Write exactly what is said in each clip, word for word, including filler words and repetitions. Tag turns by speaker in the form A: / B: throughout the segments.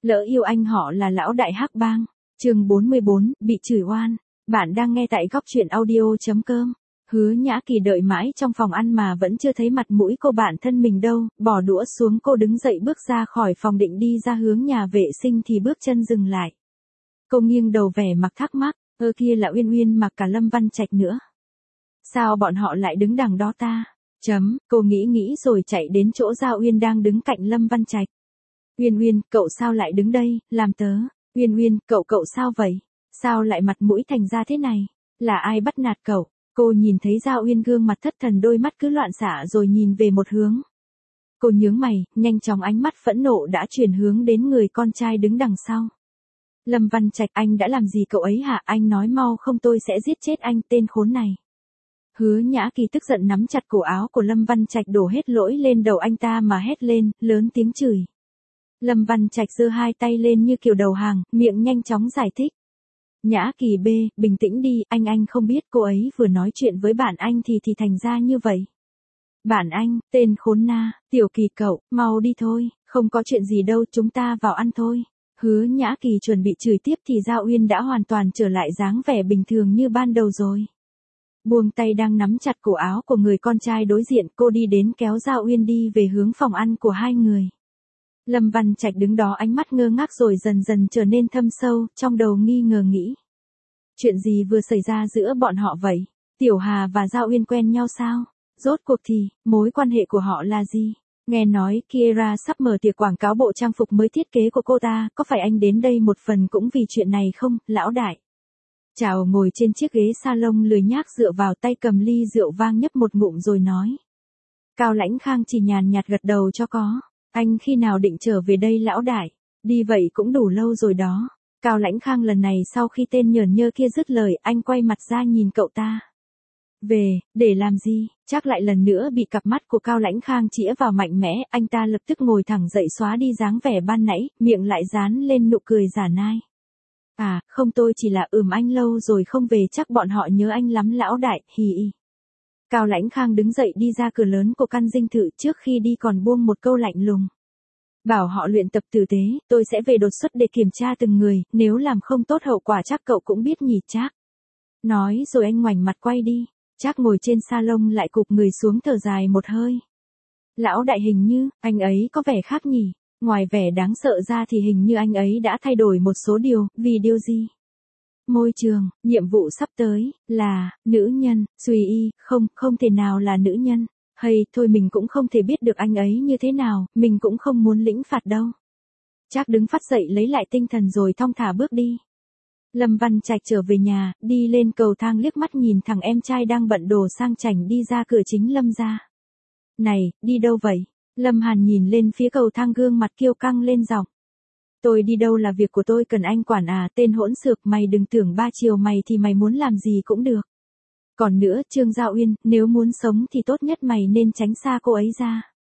A: Lỡ yêu anh họ là lão đại hắc bang. Chương bốn mươi bốn, bị chửi oan. Bạn đang nghe tại góc truyện audio chấm com. Hứa Nhã Kỳ đợi mãi trong phòng ăn mà vẫn chưa thấy mặt mũi cô bạn thân mình đâu, bỏ đũa xuống cô đứng dậy bước ra khỏi phòng định đi ra hướng nhà vệ sinh thì bước chân dừng lại. Cô nghiêng đầu vẻ mặt thắc mắc, ơ kia là Uyên Uyên mà cả Lâm Văn Trạch nữa. Sao bọn họ lại đứng đằng đó ta? Chấm, cô nghĩ nghĩ rồi chạy đến chỗ Giao Uyên đang đứng cạnh Lâm Văn Trạch. Uyên Uyên, cậu sao lại đứng đây, làm tớ? Uyên Uyên, cậu cậu sao vậy? Sao lại mặt mũi thành ra thế này? Là ai bắt nạt cậu? Cô nhìn thấy Giao Uyên gương mặt thất thần, đôi mắt cứ loạn xạ rồi nhìn về một hướng. Cô nhướng mày, nhanh chóng ánh mắt phẫn nộ đã chuyển hướng đến người con trai đứng đằng sau. Lâm Văn Trạch, anh đã làm gì cậu ấy hả? Anh nói mau không tôi sẽ giết chết anh, tên khốn này. Hứa Nhã Kỳ tức giận nắm chặt cổ áo của Lâm Văn Trạch đổ hết lỗi lên đầu anh ta mà hét lên, lớn tiếng chửi. Lâm Văn Trạch giơ hai tay lên như kiểu đầu hàng, miệng nhanh chóng giải thích. Nhã Kỳ B, bình tĩnh đi, anh anh không biết cô ấy vừa nói chuyện với bạn anh thì thì thành ra như vậy. Bạn anh, tên khốn na, Tiểu Kỳ cậu, mau đi thôi, không có chuyện gì đâu, chúng ta vào ăn thôi. Hứa Nhã Kỳ chuẩn bị chửi tiếp thì Giao Uyên đã hoàn toàn trở lại dáng vẻ bình thường như ban đầu rồi. Buông tay đang nắm chặt cổ áo của người con trai đối diện, cô đi đến kéo Giao Uyên đi về hướng phòng ăn của hai người. Lâm Văn Trạch đứng đó ánh mắt ngơ ngác rồi dần dần trở nên thâm sâu, trong đầu nghi ngờ nghĩ. Chuyện gì vừa xảy ra giữa bọn họ vậy? Tiểu Hà và Giao Uyên quen nhau sao? Rốt cuộc thì, mối quan hệ của họ là gì? Nghe nói Kiera sắp mở tiệc quảng cáo bộ trang phục mới thiết kế của cô ta, có phải anh đến đây một phần cũng vì chuyện này không, lão đại? Chào ngồi trên chiếc ghế salon lười nhác dựa vào tay cầm ly rượu vang nhấp một ngụm rồi nói. Cao Lãnh Khang chỉ nhàn nhạt gật đầu cho có. Anh khi nào định trở về đây lão đại? Đi vậy cũng đủ lâu rồi đó. Cao Lãnh Khang lần này sau khi tên nhởn nhơ kia dứt lời, anh quay mặt ra nhìn cậu ta. Về, để làm gì? Chắc lại lần nữa bị cặp mắt của Cao Lãnh Khang chĩa vào mạnh mẽ, anh ta lập tức ngồi thẳng dậy xóa đi dáng vẻ ban nãy, miệng lại dán lên nụ cười giả nai. À, không tôi chỉ là ừm anh lâu rồi không về chắc bọn họ nhớ anh lắm lão đại, hì hì. Cao Lãnh Khang đứng dậy đi ra cửa lớn của căn dinh thự trước khi đi còn buông một câu lạnh lùng. Bảo họ luyện tập tử tế, tôi sẽ về đột xuất để kiểm tra từng người, nếu làm không tốt hậu quả chắc cậu cũng biết nhỉ Trác. Nói rồi anh ngoảnh mặt quay đi, Trác ngồi trên salon lại cụp người xuống thở dài một hơi. Lão đại hình như, anh ấy có vẻ khác nhỉ, ngoài vẻ đáng sợ ra thì hình như anh ấy đã thay đổi một số điều, vì điều gì? Môi trường, nhiệm vụ sắp tới, là, nữ nhân, suy y, không, không thể nào là nữ nhân. Hay, thôi mình cũng không thể biết được anh ấy như thế nào, mình cũng không muốn lĩnh phạt đâu. Trác đứng phát dậy lấy lại tinh thần rồi thong thả bước đi. Lâm Văn Trạch trở về nhà, đi lên cầu thang liếc mắt nhìn thằng em trai đang bận đồ sang chảnh đi ra cửa chính Lâm gia. Này, đi đâu vậy? Lâm Hàn nhìn lên phía cầu thang gương mặt kiêu căng lên giọng. Tôi đi đâu là việc của tôi cần anh quản à, tên hỗn xược mày đừng tưởng ba chiều mày thì mày muốn làm gì cũng được. Còn nữa, Trương Giao Uyên, nếu muốn sống thì tốt nhất mày nên tránh xa cô ấy ra.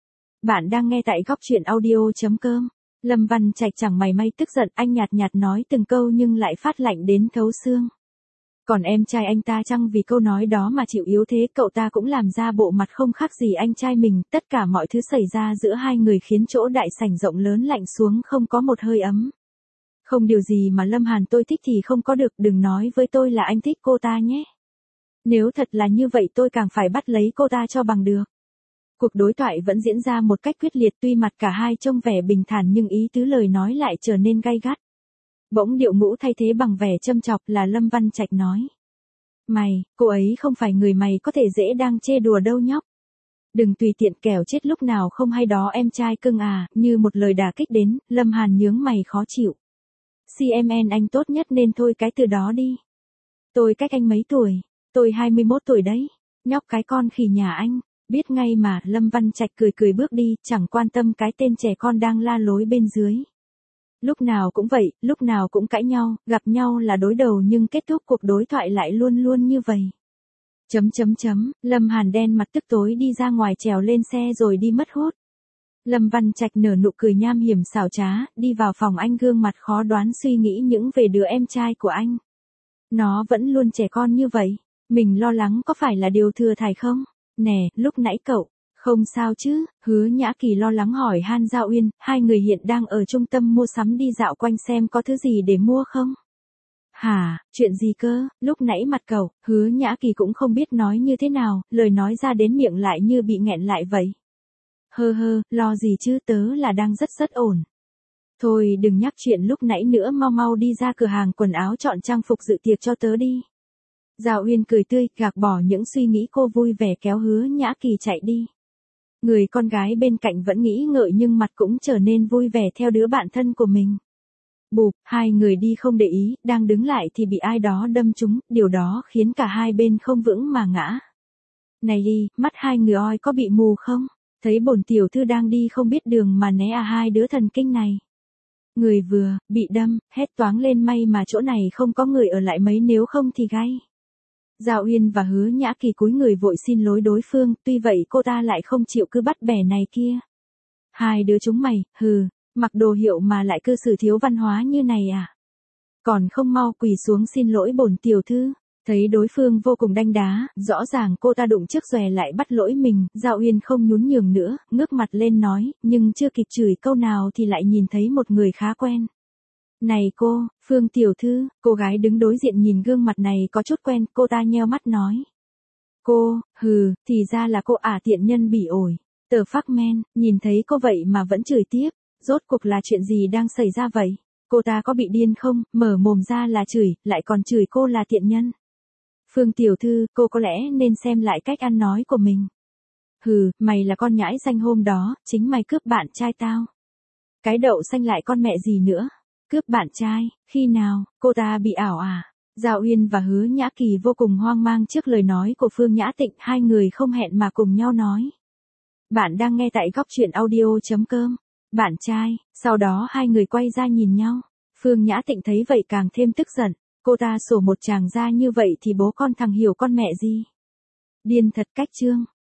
A: Bạn đang nghe tại góc truyện audio chấm com. Lâm Văn Trạch chẳng mày may tức giận, anh nhạt nhạt nói từng câu nhưng lại phát lạnh đến thấu xương. Còn em trai anh ta chăng vì câu nói đó mà chịu yếu thế, cậu ta cũng làm ra bộ mặt không khác gì anh trai mình, tất cả mọi thứ xảy ra giữa hai người khiến chỗ đại sảnh rộng lớn lạnh xuống không có một hơi ấm. Không điều gì mà Lâm Hàn tôi thích thì không có được, đừng nói với tôi là anh thích cô ta nhé. Nếu thật là như vậy tôi càng phải bắt lấy cô ta cho bằng được. Cuộc đối thoại vẫn diễn ra một cách quyết liệt, tuy mặt cả hai trông vẻ bình thản nhưng ý tứ lời nói lại trở nên gay gắt. Bỗng điệu ngũ thay thế bằng vẻ châm chọc là Lâm Văn Trạch nói. Mày, cô ấy không phải người mày có thể dễ đang chê đùa đâu nhóc. Đừng tùy tiện kẻo chết lúc nào không hay đó em trai cưng à, như một lời đả kích đến, Lâm Hàn nhướng mày khó chịu. xê em en anh tốt nhất nên thôi cái từ đó đi. Tôi cách anh mấy tuổi? Tôi hai mươi mốt tuổi đấy. Nhóc cái con khỉ nhà anh. Biết ngay mà, Lâm Văn Trạch cười cười bước đi, chẳng quan tâm cái tên trẻ con đang la lối bên dưới. Lúc nào cũng vậy, lúc nào cũng cãi nhau, gặp nhau là đối đầu nhưng kết thúc cuộc đối thoại lại luôn luôn như vậy. Chấm chấm chấm, Lâm Hàn đen mặt tức tối đi ra ngoài trèo lên xe rồi đi mất hút. Lâm Văn Trạch nở nụ cười nham hiểm xảo trá, đi vào phòng anh gương mặt khó đoán suy nghĩ những về đứa em trai của anh. Nó vẫn luôn trẻ con như vậy, mình lo lắng có phải là điều thừa thải không? Nè, lúc nãy cậu, Không sao chứ, Hứa Nhã Kỳ lo lắng hỏi Han Giao Uyên, hai người hiện đang ở trung tâm mua sắm đi dạo quanh xem có thứ gì để mua không? Hả, chuyện gì cơ, lúc nãy mặt cậu, Hứa Nhã Kỳ cũng không biết nói như thế nào, lời nói ra đến miệng lại như bị nghẹn lại vậy. Hơ hơ, lo gì chứ, tớ là đang rất rất ổn. Thôi đừng nhắc chuyện lúc nãy nữa, mau mau đi ra cửa hàng quần áo chọn trang phục dự tiệc cho tớ đi. Giao Uyên cười tươi, gạt bỏ những suy nghĩ cô vui vẻ kéo Hứa Nhã Kỳ chạy đi. Người con gái bên cạnh vẫn nghĩ ngợi nhưng mặt cũng trở nên vui vẻ theo đứa bạn thân của mình. Bụp, hai người đi không để ý, đang đứng lại thì bị ai đó đâm trúng, điều đó khiến cả hai bên không vững mà ngã. Này đi, mắt hai người oi có bị mù không? Thấy bổn tiểu thư đang đi không biết đường mà né à hai đứa thần kinh này. Người vừa, bị đâm, hét toáng lên may mà chỗ này không có người ở lại mấy nếu không thì gay. Giao Uyên và Hứa Nhã Kỳ cúi người vội xin lỗi đối phương, tuy vậy cô ta lại không chịu cứ bắt bẻ này kia. Hai đứa chúng mày, hừ, mặc đồ hiệu mà lại cư xử thiếu văn hóa như này à? Còn không mau quỳ xuống xin lỗi bổn tiểu thư. Thấy đối phương vô cùng đanh đá, rõ ràng cô ta đụng trước xòe lại bắt lỗi mình, Giao Uyên không nhún nhường nữa, ngước mặt lên nói, nhưng chưa kịp chửi câu nào thì lại nhìn thấy một người khá quen. Này cô, Phương tiểu thư, cô gái đứng đối diện nhìn gương mặt này có chút quen, cô ta nheo mắt nói. Cô, hừ, thì ra là cô ả tiện nhân bỉ ổi. Tờ phác men, nhìn thấy cô vậy mà vẫn chửi tiếp, rốt cuộc là chuyện gì đang xảy ra vậy? Cô ta có bị điên không, mở mồm ra là chửi, lại còn chửi cô là tiện nhân. Phương tiểu thư, cô có lẽ nên xem lại cách ăn nói của mình. Hừ, mày là con nhãi xanh hôm đó, chính mày cướp bạn trai tao. Cái đậu xanh lại con mẹ gì nữa? Cướp bạn trai, khi nào, cô ta bị ảo à? Giao Uyên và Hứa Nhã Kỳ vô cùng hoang mang trước lời nói của Phương Nhã Tịnh, hai người không hẹn mà cùng nhau nói. Bạn đang nghe tại góc truyện audio.com. Bạn trai, sau đó hai người quay ra nhìn nhau. Phương Nhã Tịnh thấy vậy càng thêm tức giận. Cô ta sổ một chàng ra như vậy thì bố con thằng hiểu con mẹ gì. Điên thật cách chương.